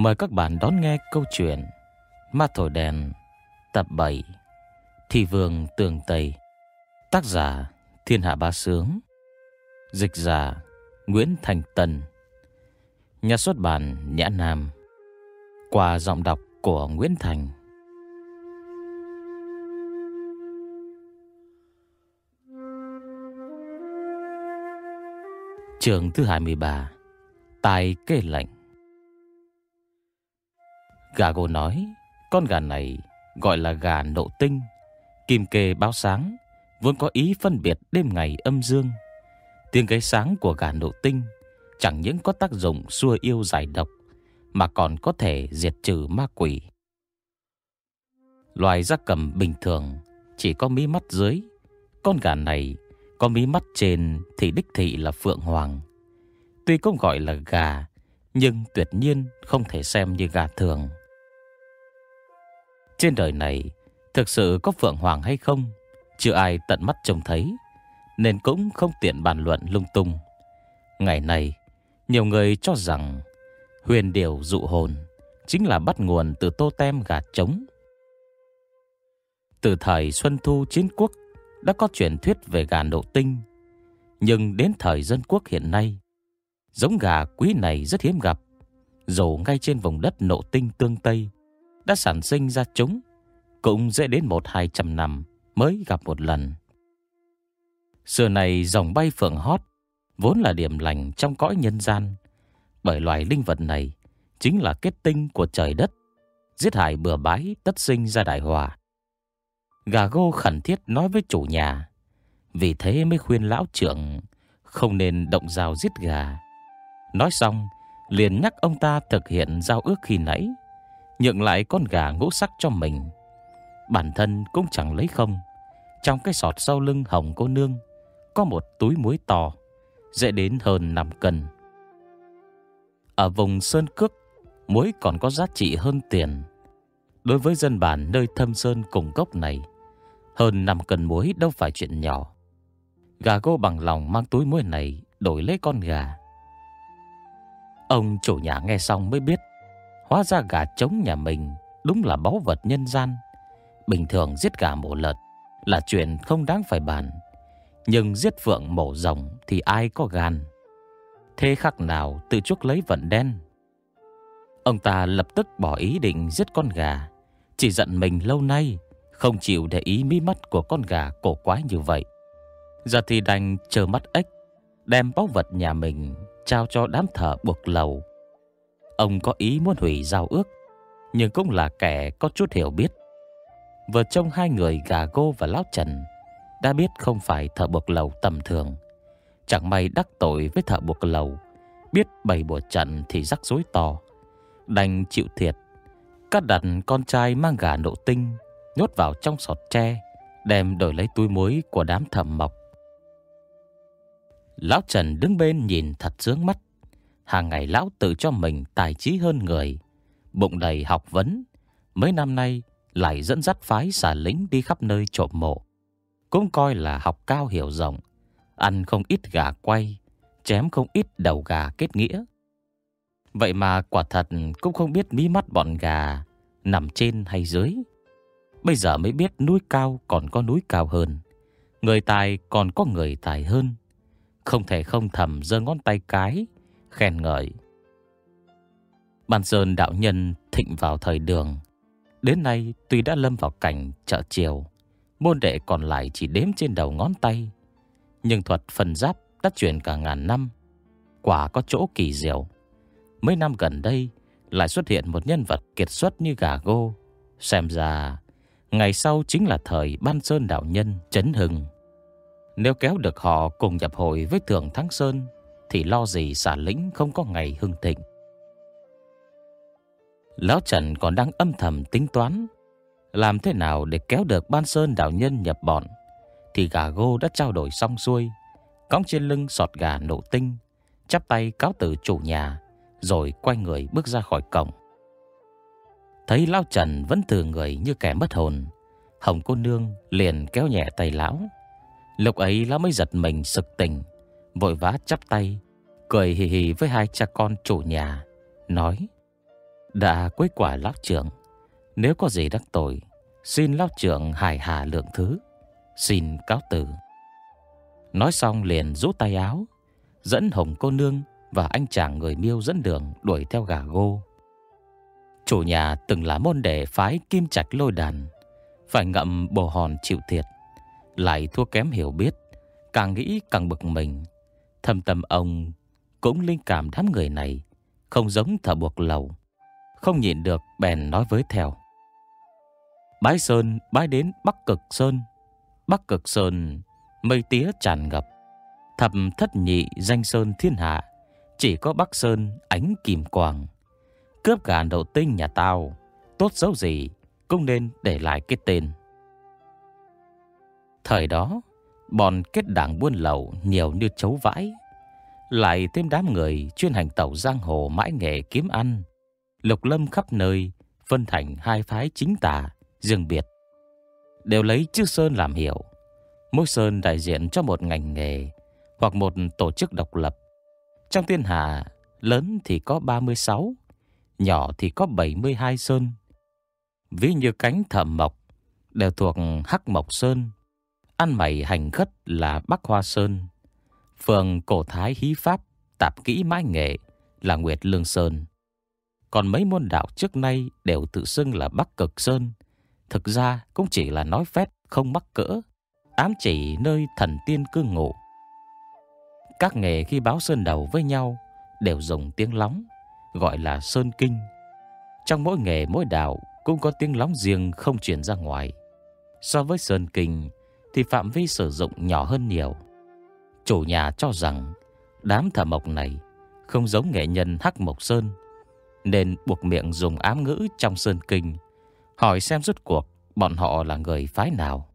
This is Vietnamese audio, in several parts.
Mời các bạn đón nghe câu chuyện Ma Thổi Đèn tập 7, Thị Vương Tường Tây. Tác giả Thiên Hạ Bá Sướng, dịch giả Nguyễn Thành Tân, nhà xuất bản Nhã Nam, qua giọng đọc của Nguyễn Thành. Chương thứ 23, Tai Kê Lệnh. Gà Gô nói con gà này gọi là gà nộ tinh, kim kê báo sáng, vốn có ý phân biệt đêm ngày âm dương. Tiếng gáy sáng của gà nộ tinh chẳng những có tác dụng xua yêu giải độc, mà còn có thể diệt trừ ma quỷ. Loài gia cầm bình thường chỉ có mí mắt dưới, con gà này có mí mắt trên thì đích thị là phượng hoàng. Tuy cũng gọi là gà, nhưng tuyệt nhiên không thể xem như gà thường. Trên đời này thực sự có phượng hoàng hay không, chưa ai tận mắt trông thấy, nên cũng không tiện bàn luận lung tung. Ngày nay, nhiều người cho rằng huyền điểu dụ hồn chính là bắt nguồn từ totem gà trống. Từ thời Xuân Thu Chiến Quốc đã có truyền thuyết về gà nộ tinh, nhưng đến thời Dân Quốc hiện nay, giống gà quý này rất hiếm gặp. Dù ngay trên vùng đất nộ tinh tương Tây đã sản sinh ra chúng, cũng dễ đến 100-200 năm mới gặp một lần. Xưa này dòng bay phượng hót vốn là điểm lành trong cõi nhân gian, bởi loài linh vật này chính là kết tinh của trời đất, giết hại bừa bãi tất sinh ra đại họa. Gà Gô khẩn thiết nói với chủ nhà, vì thế mới khuyên lão trưởng không nên động dao giết gà. Nói xong liền nhắc ông ta thực hiện giao ước khi nãy, nhượng lại con gà ngũ sắc cho mình. Bản thân cũng chẳng lấy không. Trong cái sọt sau lưng Hồng cô nương có một túi muối to, dễ đến hơn 5 cân. Ở vùng Sơn Cước, muối còn có giá trị hơn tiền. Đối với dân bản nơi thâm sơn cùng cốc này, hơn 5 cân muối đâu phải chuyện nhỏ. Gà Gô bằng lòng mang túi muối này đổi lấy con gà. Ông chủ nhà nghe xong mới biết, hóa ra gà trống nhà mình đúng là báu vật nhân gian. Bình thường giết gà mổ lợn là chuyện không đáng phải bàn, nhưng giết phượng mổ rồng thì ai có gan. Thế khác nào tự chuốc lấy vận đen. Ông ta lập tức bỏ ý định giết con gà, chỉ giận mình lâu nay không chịu để ý mí mắt của con gà cổ quái như vậy. Giờ thì đành chờ mắt ếch, đem báu vật nhà mình trao cho đám thợ buộc lầu. Ông có ý muốn hủy giao ước, nhưng cũng là kẻ có chút hiểu biết. Vợ chồng hai người Gà Gô và Lão Trần đã biết không phải thợ buộc lầu tầm thường. Chẳng may đắc tội với thợ buộc lầu, biết bày bùa trận thì rắc rối to, đành chịu thiệt. Cắt đặt con trai mang gà nộ tinh nhốt vào trong sọt tre, đem đổi lấy túi muối của đám thợ mộc. Lão Trần đứng bên nhìn thật sướng mắt. Hàng ngày lão tự cho mình tài trí hơn người, bụng đầy học vấn. Mấy năm nay lại dẫn dắt phái xà lính đi khắp nơi trộm mộ, cũng coi là học cao hiểu rộng. Ăn không ít gà quay, chém không ít đầu gà kết nghĩa. Vậy mà quả thật cũng không biết mí mắt bọn gà nằm trên hay dưới. Bây giờ mới biết núi cao còn có núi cao hơn, người tài còn có người tài hơn. Không thể không thầm giơ ngón tay cái khen ngợi. Ban Sơn đạo nhân thịnh vào thời Đường, đến nay tuy đã lâm vào cảnh chợ chiều, môn đệ còn lại chỉ đếm trên đầu ngón tay, nhưng thuật phần giáp đã truyền cả ngàn năm, quả có chỗ kỳ diệu. Mấy năm gần đây lại xuất hiện một nhân vật kiệt xuất như Gà Gô, xem ra ngày sau chính là thời Ban Sơn đạo nhân chấn hưng. Nếu kéo được họ cùng nhập hội với Thường Thắng Sơn, thì lo gì xà lĩnh không có ngày hưng thịnh. Lão Trần còn đang âm thầm tính toán làm thế nào để kéo được Ban Sơn đạo nhân nhập bọn, thì Gà Gô đã trao đổi xong xuôi, cõng trên lưng sọt gà nộ tinh, chắp tay cáo từ chủ nhà, rồi quay người bước ra khỏi cổng. Thấy Lão Trần vẫn từ người như kẻ mất hồn, Hồng cô nương liền kéo nhẹ tay lão. Lúc ấy lão mới giật mình sực tỉnh, vội vã chắp tay, cười hì hì với hai cha con chủ nhà, nói: Đã quấy quả lão trưởng, nếu có gì đắc tội, xin lão trưởng hài hà lượng thứ. Xin cáo từ. Nói xong liền rút tay áo, dẫn Hồng cô nương và anh chàng người Miêu dẫn đường đuổi theo gà gô. Chủ nhà từng là môn đệ phái Kim Trạch Lôi Đàn, phải ngậm bồ hòn chịu thiệt, lại thua kém hiểu biết, càng nghĩ càng bực mình. Thâm tâm ông cũng linh cảm đám người này không giống thợ buộc lầu, không nhịn được bèn nói với theo: Bái Sơn bái đến Bắc Cực Sơn. Bắc Cực Sơn mây tía tràn ngập, thập thất nhị danh sơn thiên hạ, chỉ có Bắc Sơn ánh kim quang. Cướp gà đậu tinh nhà tao, tốt xấu gì cũng nên để lại cái tên. Thời đó bọn kết đảng buôn lậu nhiều như chấu vãi, lại thêm đám người chuyên hành tẩu giang hồ mãi nghề kiếm ăn, lục lâm khắp nơi, phân thành hai phái chính tà riêng biệt, đều lấy chữ sơn làm hiệu. Mỗi sơn đại diện cho một ngành nghề hoặc một tổ chức độc lập. Trong thiên hạ, lớn thì có 36, nhỏ thì có 72 sơn. Ví như cánh Thẩm Mộc đều thuộc Hắc Mộc Sơn, ăn mày hành khất là Bắc Hoa Sơn, phường Cổ Thái Hí Pháp tạp kỹ mãi nghệ là Nguyệt Lương Sơn. Còn mấy môn đạo trước nay đều tự xưng là Bắc Cực Sơn, thực ra cũng chỉ là nói phét không mắc cỡ, ám chỉ nơi thần tiên cư ngụ. Các nghề khi báo sơn đầu với nhau đều dùng tiếng lóng, gọi là sơn kinh. Trong mỗi nghề mỗi đạo cũng có tiếng lóng riêng không truyền ra ngoài. So với sơn kinh thì phạm vi sử dụng nhỏ hơn nhiều. Chủ nhà cho rằng đám thợ mộc này không giống nghệ nhân Hắc Mộc Sơn, nên buộc miệng dùng ám ngữ trong sơn kinh, hỏi xem rốt cuộc bọn họ là người phái nào.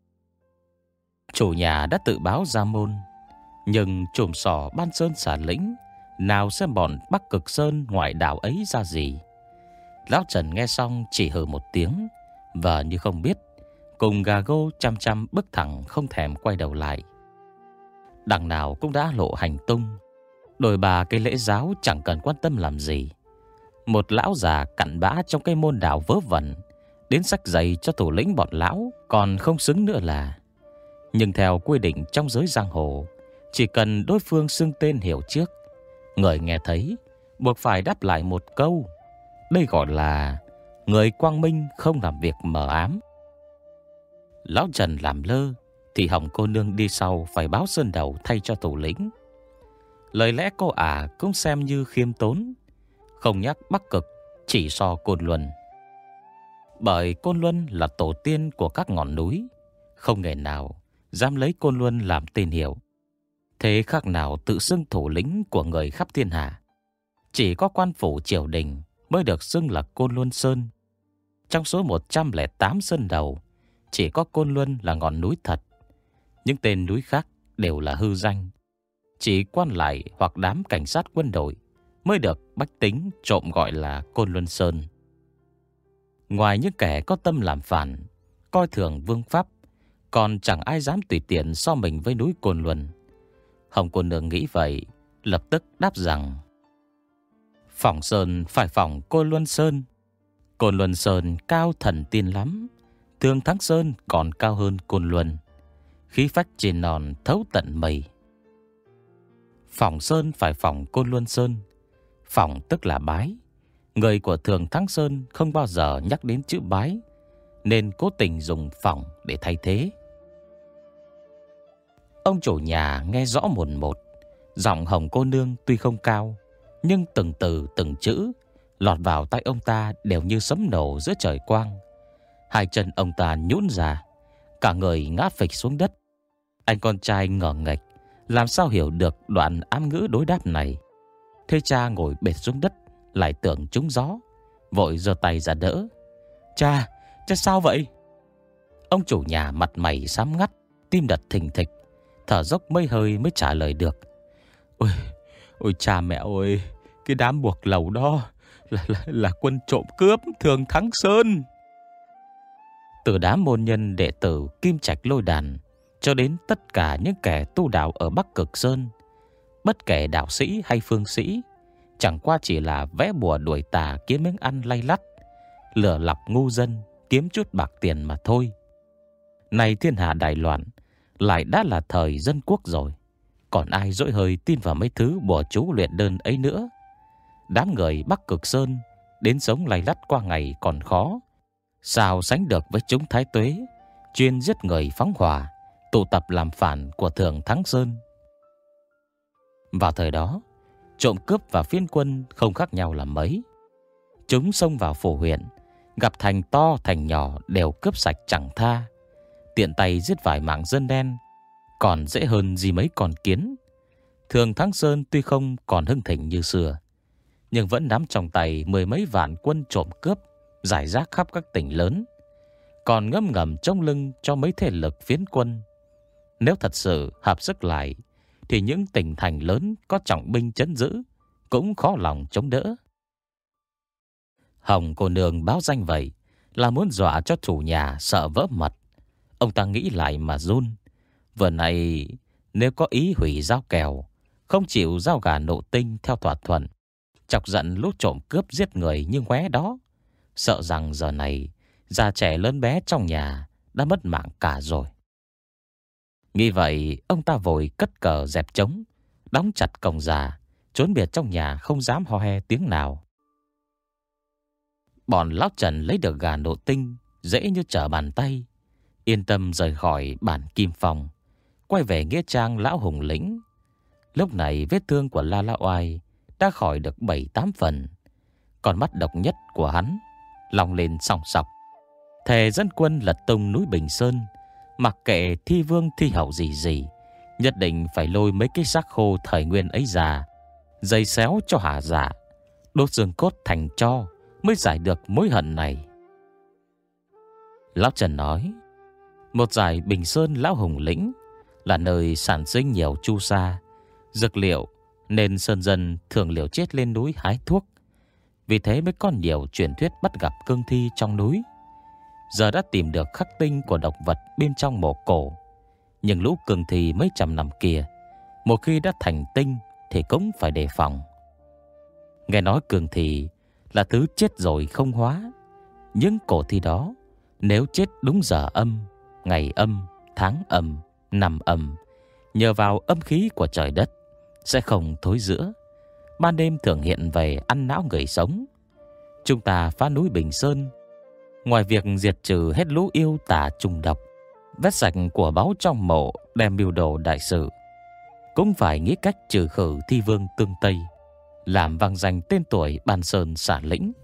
Chủ nhà đã tự báo ra môn, nhưng trùm sỏ Ban Sơn xả lĩnh nào xem bọn Bắc Cực Sơn ngoại đạo ấy ra gì. Lão Trần nghe xong chỉ hừ một tiếng, và như không biết, cùng gà gô chăm chăm bước thẳng không thèm quay đầu lại. Đằng nào cũng đã lộ hành tung, đồi bà cái lễ giáo chẳng cần quan tâm làm gì. Một lão già cặn bã trong cái môn đạo vớ vẩn đến xách giày cho thủ lĩnh bọn lão còn không xứng nữa là. Nhưng theo quy định trong giới giang hồ, chỉ cần đối phương xưng tên hiểu trước, người nghe thấy buộc phải đáp lại một câu. Đây gọi là người quang minh không làm việc mờ ám. Lão Trần làm lơ thì Hồng cô nương đi sau phải báo sơn đầu thay cho thủ lĩnh. Lời lẽ cô ả cũng xem như khiêm tốn, không nhắc Bắc Cực, chỉ so Côn Luân. Bởi Côn Luân là tổ tiên của các ngọn núi, không nghề nào dám lấy Côn Luân làm tên hiệu. Thế khác nào tự xưng thủ lĩnh của người khắp thiên hạ. Chỉ có quan phủ triều đình mới được xưng là Côn Luân Sơn. Trong số 108 sơn đầu, chỉ có Côn Luân là ngọn núi thật. Những tên núi khác đều là hư danh. Chỉ quan lại hoặc đám cảnh sát quân đội mới được bách tính trộm gọi là Côn Luân Sơn. Ngoài những kẻ có tâm làm phản, coi thường vương pháp, còn chẳng ai dám tùy tiện so mình với núi Côn Luân. Hồng cô nương nghĩ vậy, lập tức đáp rằng: Phỏng Sơn phải phỏng Côn Luân Sơn. Côn Luân Sơn cao thần tiên lắm, Thương Thắng Sơn còn cao hơn Côn Luân, khí phách trên non thấu tận mây. Phỏng Sơn phải phỏng Côn Luân Sơn. Phỏng tức là bái. Người của Thường Thắng Sơn không bao giờ nhắc đến chữ bái, nên cố tình dùng phỏng để thay thế. Ông chủ nhà nghe rõ mồn một. Giọng Hồng cô nương tuy không cao, nhưng từng từ từng chữ lọt vào tai ông ta đều như sấm nổ giữa trời quang. Hai chân ông ta nhũn ra, cả người ngã phịch xuống đất. Anh con trai ngờ nghệch, làm sao hiểu được đoạn ám ngữ đối đáp này. Thế cha ngồi bệt xuống đất, lại tưởng trúng gió, vội giơ tay ra đỡ. Cha sao vậy? Ông chủ nhà mặt mày xám ngắt, tim đập thình thịch, thở dốc mấy hơi mới trả lời được. Ôi cha mẹ ơi, cái đám buộc lầu đó là quân trộm cướp Thường Thắng Sơn. Từ đám môn nhân đệ tử Kim Trạch Lôi Đàn cho đến tất cả những kẻ tu đạo ở Bắc Cực Sơn, bất kể đạo sĩ hay phương sĩ, chẳng qua chỉ là vẽ bùa đuổi tà kiếm miếng ăn lay lắt, lừa lọc ngu dân kiếm chút bạc tiền mà thôi. Này thiên hạ đại loạn, lại đã là thời dân quốc rồi, còn ai dỗi hơi tin vào mấy thứ bùa chú luyện đơn ấy nữa. Đám người Bắc Cực Sơn đến sống lay lắt qua ngày còn khó, sao sánh được với chúng Thái Tuế chuyên giết người phóng hỏa, tụ tập làm phản của Thượng Thắng Sơn. Vào thời đó, trộm cướp và phiên quân không khác nhau là mấy. Chúng xông vào phủ huyện, gặp thành to thành nhỏ đều cướp sạch chẳng tha, tiện tay giết vài mạng dân đen còn dễ hơn gì mấy con kiến. Thượng Thắng Sơn tuy không còn hưng thịnh như xưa, nhưng vẫn nắm trong tay mười mấy vạn quân trộm cướp rải rác khắp các tỉnh lớn, còn ngấm ngầm trong lưng cho mấy thế lực phiến quân. Nếu thật sự hợp sức lại, thì những tỉnh thành lớn có trọng binh trấn giữ cũng khó lòng chống đỡ. Hồng cô nương báo danh vậy là muốn dọa cho chủ nhà sợ vỡ mật. Ông ta nghĩ lại mà run. Vừa này nếu có ý hủy giao kèo, không chịu giao gà Nộ Tinh theo thỏa thuận, chọc giận lũ trộm cướp giết người như ngoé đó, sợ rằng giờ này già trẻ lớn bé trong nhà đã mất mạng cả rồi. Nghĩ vậy, ông ta vội cất cờ dẹp trống, đóng chặt cổng già, trốn biệt trong nhà không dám ho he tiếng nào. Bọn lão Trần lấy được gà Nộ Tinh dễ như trở bàn tay, yên tâm rời khỏi bản Kim Phong, quay về nghĩa trang lão Hùng Lĩnh. Lúc này vết thương của La La Oai đã khỏi được 7-8 phần, còn mắt độc nhất của hắn lòng lên sòng sọc, thề dẫn quân lật tung núi Bình Sơn, mặc kệ thi vương thi hậu gì gì, nhất định phải lôi mấy cái xác khô thời nguyên ấy ra, dây xéo cho hả dạ, đốt xương cốt thành tro mới giải được mối hận này. Lão Trần nói, một dải Bình Sơn lão Hùng Lĩnh là nơi sản sinh nhiều chu sa, dược liệu, nên sơn dân thường liều chết lên núi hái thuốc. Vì thế mới có nhiều truyền thuyết bắt gặp cương thi trong núi. Giờ đã tìm được khắc tinh của độc vật bên trong mộ cổ, nhưng lũ cương thi mấy trăm năm kia, một khi đã thành tinh thì cũng phải đề phòng. Nghe nói cương thi là thứ chết rồi không hóa. Những cổ thi đó nếu chết đúng giờ âm, ngày âm, tháng âm, năm âm, nhờ vào âm khí của trời đất, sẽ không thối rữa, ban đêm thường hiện về ăn não người sống. Chúng ta phá núi Bình Sơn, ngoài việc diệt trừ hết lũ yêu tà trùng độc, vét sạch của báu trong mộ đem mưu đồ đại sự, cũng phải nghĩ cách trừ khử thi vương Tương Tây, làm vang danh tên tuổi Ban Sơn xả lĩnh.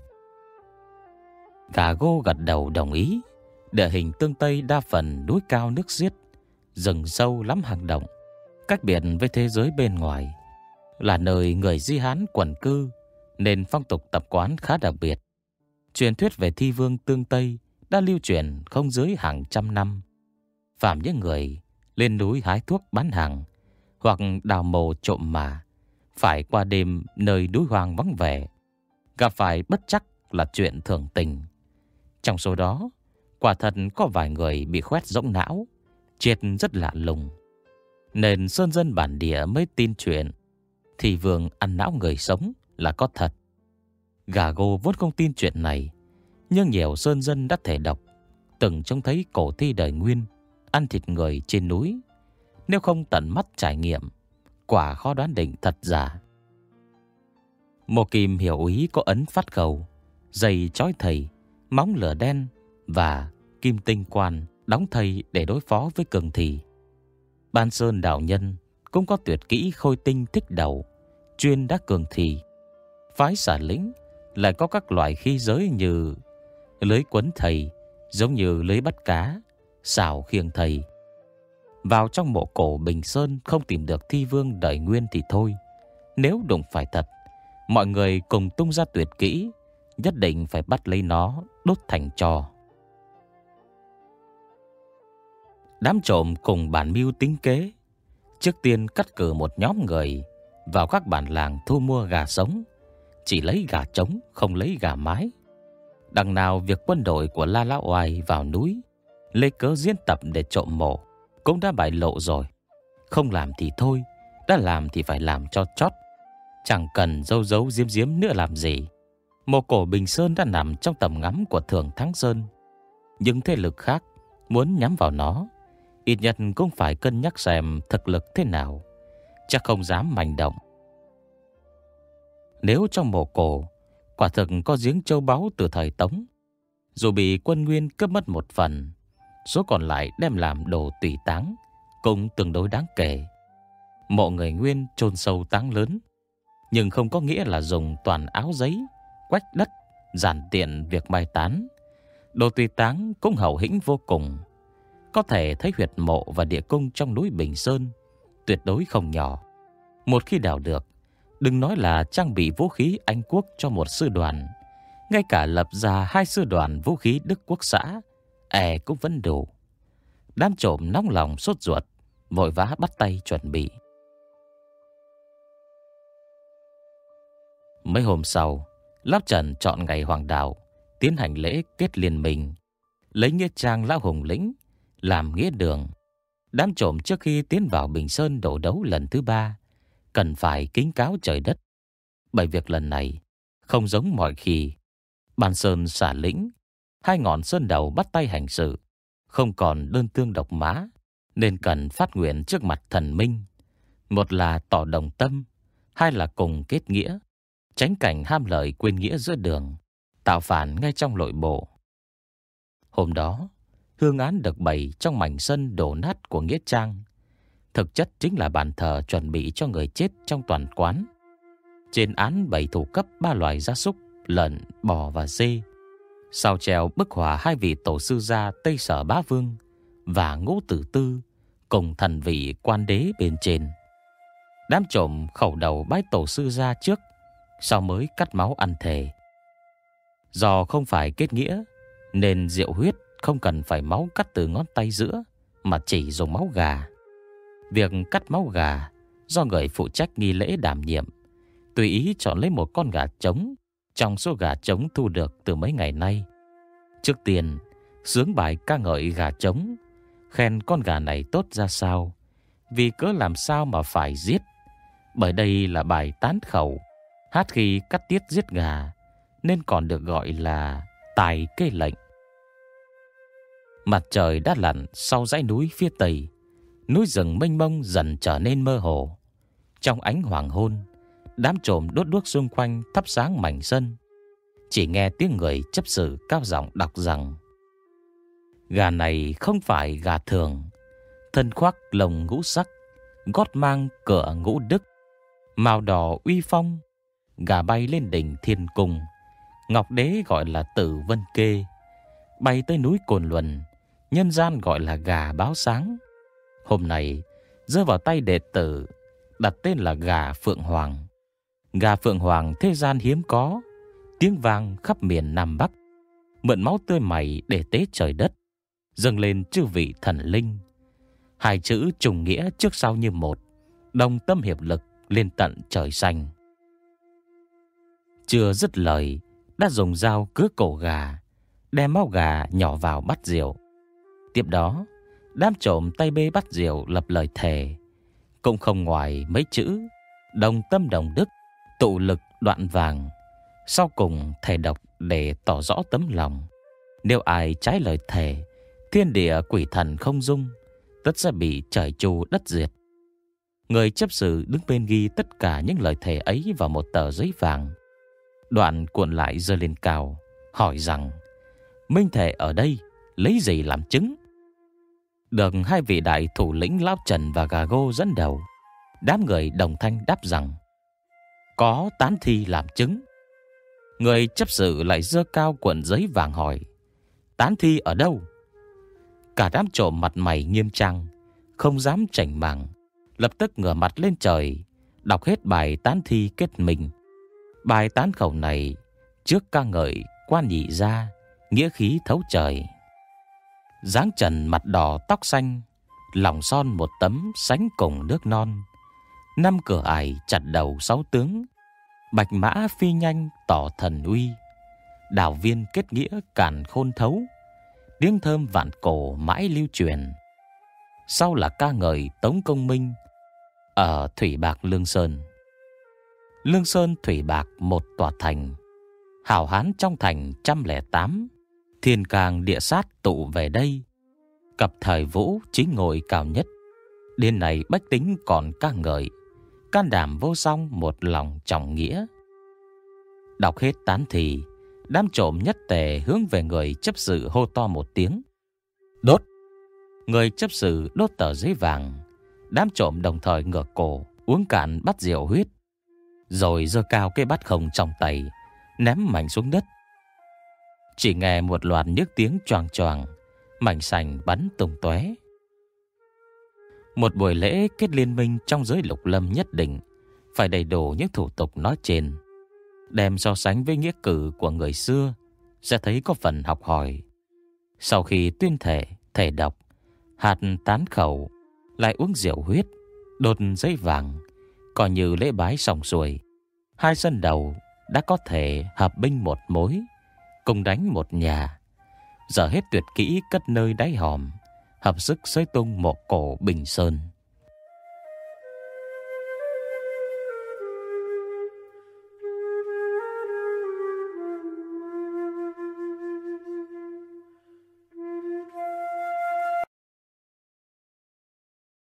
Gà Gô gật đầu đồng ý. Địa hình Tương Tây đa phần núi cao nước xiết, rừng sâu lắm hang động, cách biệt với thế giới bên ngoài, là nơi người Di Hán quần cư, nên phong tục tập quán khá đặc biệt. Truyền thuyết về thi vương Tương Tây đã lưu truyền không dưới hàng trăm năm. Phạm những người lên núi hái thuốc bán hàng, hoặc đào mồ trộm mà, phải qua đêm nơi núi hoang vắng vẻ, gặp phải bất trắc là chuyện thường tình. Trong số đó, quả thật có vài người bị khoét rỗng não, chết rất lạ lùng, nên sơn dân bản địa mới tin chuyện thi vương ăn não người sống là có thật. Gà Gô vốn không tin chuyện này, nhưng nhiều sơn dân đã thể độc, từng trông thấy cổ thi đời nguyên ăn thịt người trên núi. Nếu không tận mắt trải nghiệm, quả khó đoán định thật giả. Mộ Kim hiểu ý có ấn phát khẩu, dây trói thầy, móng lửa đen và kim tinh quan đóng thầy để đối phó với cường thi. Ban Sơn đạo nhân cũng có tuyệt kỹ khôi tinh thích đầu, chuyên đắc cường thi. Phái xả lĩnh lại có các loại khí giới như lưới quấn thầy, giống như lưới bắt cá, xảo khiêng thầy. Vào trong mộ cổ Bình Sơn không tìm được thi vương đời nguyên thì thôi, nếu đụng phải thật, mọi người cùng tung ra tuyệt kỹ, nhất định phải bắt lấy nó đốt thành tro. Đám trộm cùng bàn mưu tính kế. Trước tiên cắt cử một nhóm người vào các bản làng thu mua gà sống, chỉ lấy gà trống không lấy gà mái. Đằng nào việc quân đội của La Lão Oai vào núi lấy cớ diễn tập để trộm mộ cũng đã bại lộ rồi. Không làm thì thôi, đã làm thì phải làm cho chót. Chẳng cần giấu giấu giếm giếm nữa làm gì. Mộ cổ Bình Sơn đã nằm trong tầm ngắm của Thường Thắng Sơn. Nhưng thế lực khác muốn nhắm vào nó, ít nhất cũng phải cân nhắc xem thực lực thế nào, chắc không dám manh động. Nếu trong mộ cổ quả thực có giếng châu báu từ thời Tống, dù bị quân Nguyên cướp mất một phần, số còn lại đem làm đồ tùy táng cũng tương đối đáng kể. Mộ người Nguyên chôn sâu táng lớn, nhưng không có nghĩa là dùng toàn áo giấy, quách đất, giản tiện việc mai tán. Đồ tùy táng cũng hậu hĩnh vô cùng. Có thể thấy huyệt mộ và địa cung trong núi Bình Sơn tuyệt đối không nhỏ. Một khi đào được, đừng nói là trang bị vũ khí Anh quốc cho một sư đoàn, ngay cả lập ra 2 sư đoàn vũ khí Đức quốc xã cũng vẫn đủ. Đám trộm nóng lòng sốt ruột, vội vã bắt tay chuẩn bị. Mấy hôm sau, Lão Trần chọn ngày hoàng đạo tiến hành lễ kết liên minh, lấy nghĩa trang Lão Hùng Lĩnh làm nghĩa đường. Đám trộm trước khi tiến vào Bình Sơn đổ đấu lần thứ 3 cần phải kính cáo trời đất, bởi việc lần này không giống mọi khi. Ban Sơn xả lĩnh, 2 ngọn sơn đầu bắt tay hành sự, không còn đơn tương độc mã, nên cần phát nguyện trước mặt thần minh. Một là tỏ đồng tâm, 2 là cùng kết nghĩa, tránh cảnh ham lợi quên nghĩa giữa đường, tạo phản ngay trong nội bộ. Hôm đó, hương án được bày trong mảnh sân đổ nát của nghĩa trang, thực chất chính là bàn thờ chuẩn bị cho người chết trong toàn quán. Trên án bày thủ cấp 3 loài gia súc, lợn, bò và dê. Sau treo bức họa 2 vị tổ sư gia Tây Sở Bá Vương và Ngũ Tử Tư cùng thần vị quan đế bên trên. Đám trộm khẩu đầu bái tổ sư gia trước, sau mới cắt máu ăn thề. Do không phải kết nghĩa, nên rượu huyết không cần phải máu cắt từ ngón tay giữa, mà chỉ dùng máu gà. Việc cắt máu gà do người phụ trách nghi lễ đảm nhiệm, tùy ý chọn lấy một con gà trống trong số gà trống thu được từ mấy ngày nay. Trước tiên, xướng bài ca ngợi gà trống, khen con gà này tốt ra sao, vì cớ làm sao mà phải giết. Bởi đây là bài tán khẩu, hát khi cắt tiết giết gà, nên còn được gọi là tài kê lệnh. Mặt trời đã lặn sau dãy núi phía tây, núi rừng mênh mông dần trở nên mơ hồ. Trong ánh hoàng hôn, đám trộm đốt đuốc xung quanh thắp sáng mảnh sân. Chỉ nghe tiếng người chấp sự cao giọng đọc rằng: gà này không phải gà thường, thân khoác lồng ngũ sắc, gót mang cửa ngũ đức, màu đỏ uy phong, gà bay lên đỉnh thiên cung. Ngọc đế gọi là Tử Vân Kê, bay tới núi Cồn Luân, nhân gian gọi là gà báo sáng. Hôm nay rơi vào tay đệ tử, đặt tên là gà Phượng Hoàng. Gà Phượng Hoàng thế gian hiếm có, tiếng vang khắp miền Nam Bắc. Mượn máu tươi mày để tế trời đất, dâng lên chư vị thần linh. 2 chữ trùng nghĩa trước sau như một, đồng tâm hiệp lực lên tận trời xanh. Chưa dứt lời, đã dùng dao cứa cổ gà, đem máu gà nhỏ vào bát rượu. Tiếp đó, đám trộm tay bê bát rượu lập lời thề, cũng không ngoài mấy chữ: đồng tâm đồng đức, tụ lực đoạn vàng. Sau cùng thề độc để tỏ rõ tấm lòng. Nếu ai trái lời thề, thiên địa quỷ thần không dung, tất sẽ bị trời chu đất diệt. Người chấp sự đứng bên ghi tất cả những lời thề ấy vào một tờ giấy vàng, đoạn cuộn lại giơ lên cao, hỏi rằng: minh thề ở đây lấy gì làm chứng? Được 2 vị đại thủ lĩnh Lão Trần và Gà Gô dẫn đầu, đám người đồng thanh đáp rằng: có tán thi làm chứng. Người chấp sự lại giơ cao cuộn giấy vàng hỏi: tán thi ở đâu? Cả đám trộm mặt mày nghiêm trang, không dám chảnh mảng, lập tức ngửa mặt lên trời, đọc hết bài tán thi kết minh. Bài tán khẩu này trước ca ngợi quan nhị gia, nghĩa khí thấu trời. Dáng trần mặt đỏ tóc xanh, lòng son một tấm sánh cùng nước non. 5 cửa ải chặt đầu 6 tướng, bạch mã phi nhanh tỏ thần uy. Đào viên kết nghĩa càn khôn thấu, tiếng thơm vạn cổ mãi lưu truyền. Sau là ca ngợi Tống Công Minh ở Thủy Bạc Lương Sơn. Lương Sơn thủy bạc một tòa thành, hảo hán trong thành 108, thiên cang địa sát tụ về đây. Cập thời Vũ chính ngồi cao nhất, đến này bách tính còn ca ngợi, can đảm vô song một lòng trọng nghĩa. Đọc hết tán thì, đám trộm nhất tề hướng về người chấp sự hô to một tiếng: đốt! Người chấp sự đốt tờ giấy vàng. Đám trộm đồng thời ngửa cổ uống cạn bát rượu huyết, rồi giơ cao cái bát không trong tay, ném mạnh xuống đất. Chỉ nghe một loạt nhức tiếng choàng choàng, mảnh sành bắn tung tóe. Một buổi lễ kết liên minh trong giới lục lâm nhất định phải đầy đủ những thủ tục nói trên. Đem so sánh với nghĩa cử của người xưa, sẽ thấy có phần học hỏi. Sau khi tuyên thể, thể độc, hạt tán khẩu, lại uống rượu huyết, đốt giấy vàng, coi như lễ bái xong xuôi. Hai dân đầu đã có thể hợp binh một mối, cùng đánh một nhà. Giờ hết tuyệt kỹ cất nơi đáy hòm, hợp sức xới tung một cổ Bình Sơn.